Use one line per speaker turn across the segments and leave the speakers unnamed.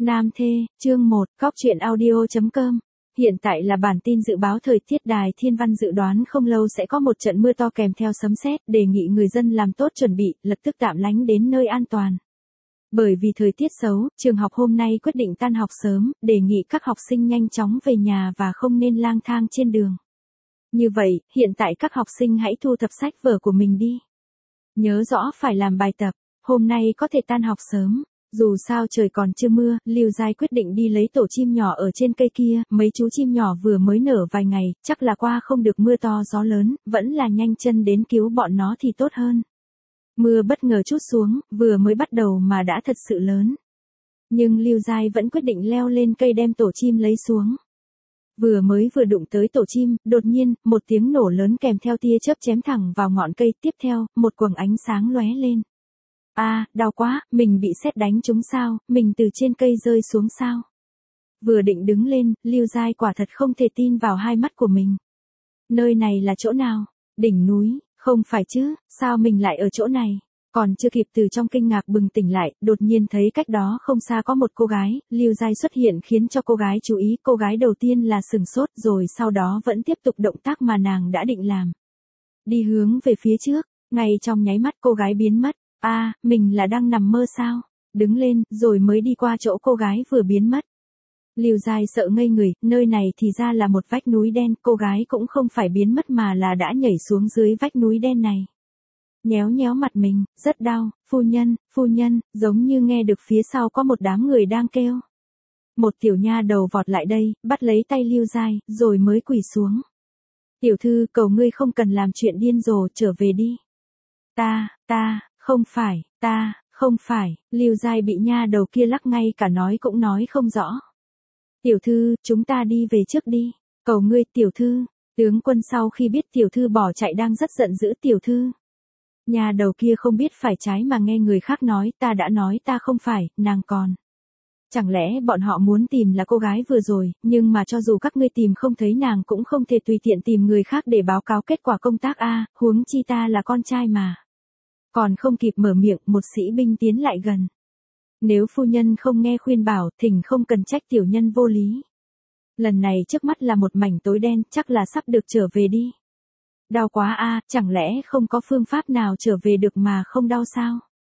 Nam thê, chương 1, Cóc truyện audio.com. Hiện tại là bản tin dự báo thời tiết. Đài Thiên Văn dự đoán không lâu sẽ có một trận mưa to kèm theo sấm sét, đề nghị người dân làm tốt chuẩn bị, lập tức tạm lánh đến nơi an toàn. Bởi vì thời tiết xấu, trường học hôm nay quyết định tan học sớm, đề nghị các học sinh nhanh chóng về nhà và không nên lang thang trên đường. Như vậy, hiện tại các học sinh hãy thu thập sách vở của mình đi. Nhớ rõ phải làm bài tập, hôm nay có thể tan học sớm. Dù sao trời còn chưa mưa, Lưu Giai quyết định đi lấy tổ chim nhỏ ở trên cây kia, mấy chú chim nhỏ vừa mới nở vài ngày, chắc là qua không được mưa to gió lớn, vẫn là nhanh chân đến cứu bọn nó thì tốt hơn. Mưa bất ngờ trút xuống, vừa mới bắt đầu mà đã thật sự lớn. Nhưng Lưu Giai vẫn quyết định leo lên cây đem tổ chim lấy xuống. Vừa đụng tới tổ chim, đột nhiên, một tiếng nổ lớn kèm theo tia chớp chém thẳng vào ngọn cây, tiếp theo, một quầng ánh sáng lóe lên. Đau quá, mình bị sét đánh trúng sao, mình từ trên cây rơi xuống sao. Vừa định đứng lên, Lưu Giai quả thật không thể tin vào hai mắt của mình. Nơi này là chỗ nào? Đỉnh núi, không phải chứ, sao mình lại ở chỗ này? Còn chưa kịp từ trong kinh ngạc bừng tỉnh lại, đột nhiên thấy cách đó không xa có một cô gái, Lưu Giai xuất hiện khiến cho cô gái chú ý, cô gái đầu tiên là sừng sốt rồi sau đó vẫn tiếp tục động tác mà nàng đã định làm. Đi hướng về phía trước, ngay trong nháy mắt cô gái biến mất. Mình là đang nằm mơ sao? Đứng lên, rồi mới đi qua chỗ cô gái vừa biến mất. Lưu Giai sợ ngây người, nơi này thì ra là một vách núi đen, cô gái cũng không phải biến mất mà là đã nhảy xuống dưới vách núi đen này. Nhéo nhéo mặt mình, rất đau, phu nhân, giống như nghe được phía sau có một đám người đang kêu. Một tiểu nha đầu vọt lại đây, bắt lấy tay Lưu Giai, rồi mới quỳ xuống. Tiểu thư, cầu ngươi không cần làm chuyện điên rồ, trở về đi. Không phải, Lưu Giai bị nha đầu kia lắc ngay cả nói cũng nói không rõ. Tiểu thư, chúng ta đi về trước đi, cầu ngươi tiểu thư. Tướng quân sau khi biết tiểu thư bỏ chạy đang rất giận dữ. Tiểu thư. Nha đầu kia không biết phải trái mà nghe người khác nói, ta đã nói ta không phải, nàng còn. Chẳng lẽ bọn họ muốn tìm là cô gái vừa rồi, nhưng mà cho dù các ngươi tìm không thấy nàng cũng không thể tùy tiện tìm người khác để báo cáo kết quả công tác huống chi ta là con trai mà. Còn không kịp mở miệng, một sĩ binh tiến lại gần. Nếu phu nhân không nghe khuyên bảo, thỉnh không cần trách tiểu nhân vô lý. Lần này trước mắt là một mảnh tối đen, chắc là sắp được trở về đi. Đau quá chẳng lẽ không có phương pháp nào trở về được mà không đau sao?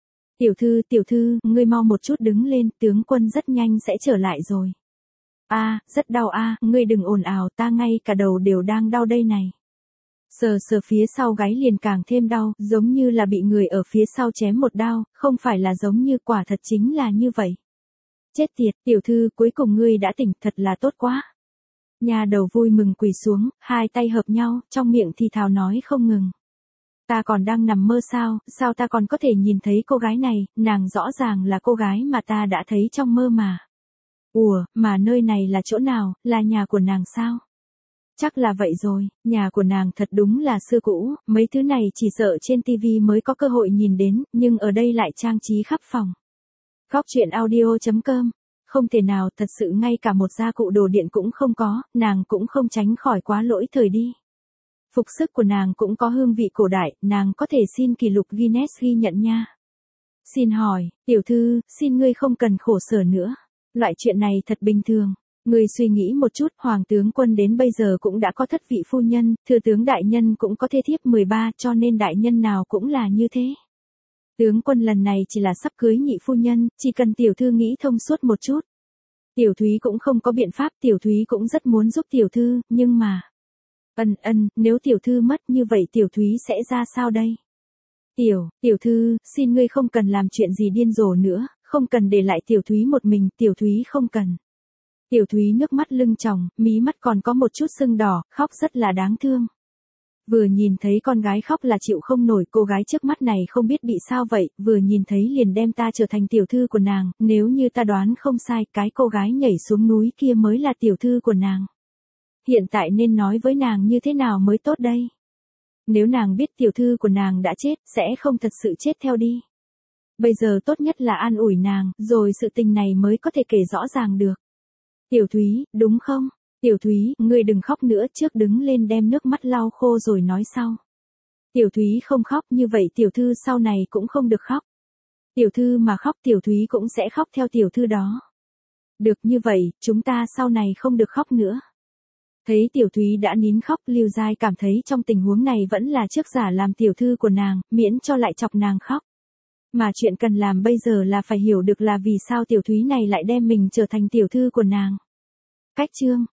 Tiểu thư, ngươi mau một chút đứng lên, tướng quân rất nhanh sẽ trở lại rồi. Rất đau ngươi đừng ồn ào, ta ngay cả đầu đều đang đau đây này. Sờ phía sau gáy liền càng thêm đau, giống như là bị người ở phía sau chém một đao, không phải là giống như, quả thật chính là như vậy. Chết tiệt, tiểu thư, cuối cùng ngươi đã tỉnh, thật là tốt quá. Nha đầu vui mừng quỳ xuống, hai tay hợp nhau, trong miệng thì thào nói không ngừng. Ta còn đang nằm mơ sao ta còn có thể nhìn thấy cô gái này, nàng rõ ràng là cô gái mà ta đã thấy trong mơ mà. Mà nơi này là chỗ nào, là nhà của nàng sao? Chắc là vậy rồi, nhà của nàng thật đúng là xưa cũ, mấy thứ này chỉ sợ trên tivi mới có cơ hội nhìn đến, nhưng ở đây lại trang trí khắp phòng. Cóc truyện audio.com. Không thể nào, thật sự ngay cả một gia cụ đồ điện cũng không có, nàng cũng không tránh khỏi quá lỗi thời đi. Phục sức của nàng cũng có hương vị cổ đại, nàng có thể xin kỷ lục Guinness ghi nhận nha. Xin hỏi, tiểu thư, xin ngươi không cần khổ sở nữa. Loại chuyện này thật bình thường. Ngươi suy nghĩ một chút, hoàng tướng quân đến bây giờ cũng đã có thất vị phu nhân, thừa tướng đại nhân cũng có thê thiếp 13, cho nên đại nhân nào cũng là như thế. Tướng quân lần này chỉ là sắp cưới nhị phu nhân, chỉ cần tiểu thư nghĩ thông suốt một chút. Tiểu Thúy cũng không có biện pháp, Tiểu Thúy cũng rất muốn giúp tiểu thư, nhưng mà... Nếu tiểu thư mất như vậy tiểu Thúy sẽ ra sao đây? Tiểu thư, xin ngươi không cần làm chuyện gì điên rồ nữa, không cần để lại tiểu Thúy một mình, tiểu Thúy không cần. Tiểu Thúy nước mắt lưng tròng, mí mắt còn có một chút sưng đỏ, khóc rất là đáng thương. Vừa nhìn thấy con gái khóc là chịu không nổi, cô gái trước mắt này không biết bị sao vậy, vừa nhìn thấy liền đem ta trở thành tiểu thư của nàng, nếu như ta đoán không sai, cái cô gái nhảy xuống núi kia mới là tiểu thư của nàng. Hiện tại nên nói với nàng như thế nào mới tốt đây? Nếu nàng biết tiểu thư của nàng đã chết, sẽ không thật sự chết theo đi. Bây giờ tốt nhất là an ủi nàng, rồi sự tình này mới có thể kể rõ ràng được. Tiểu Thúy, đúng không? Tiểu Thúy, ngươi đừng khóc nữa, trước đứng lên đem nước mắt lau khô rồi nói sau. Tiểu Thúy không khóc, như vậy tiểu thư sau này cũng không được khóc. Tiểu thư mà khóc tiểu Thúy cũng sẽ khóc theo tiểu thư đó. Được như vậy, chúng ta sau này không được khóc nữa. Thấy Tiểu Thúy đã nín khóc, Lưu Giai cảm thấy trong tình huống này vẫn là trước giả làm tiểu thư của nàng, miễn cho lại chọc nàng khóc. Mà chuyện cần làm bây giờ là phải hiểu được là vì sao Tiểu Thúy này lại đem mình trở thành tiểu thư của nàng. Cách chương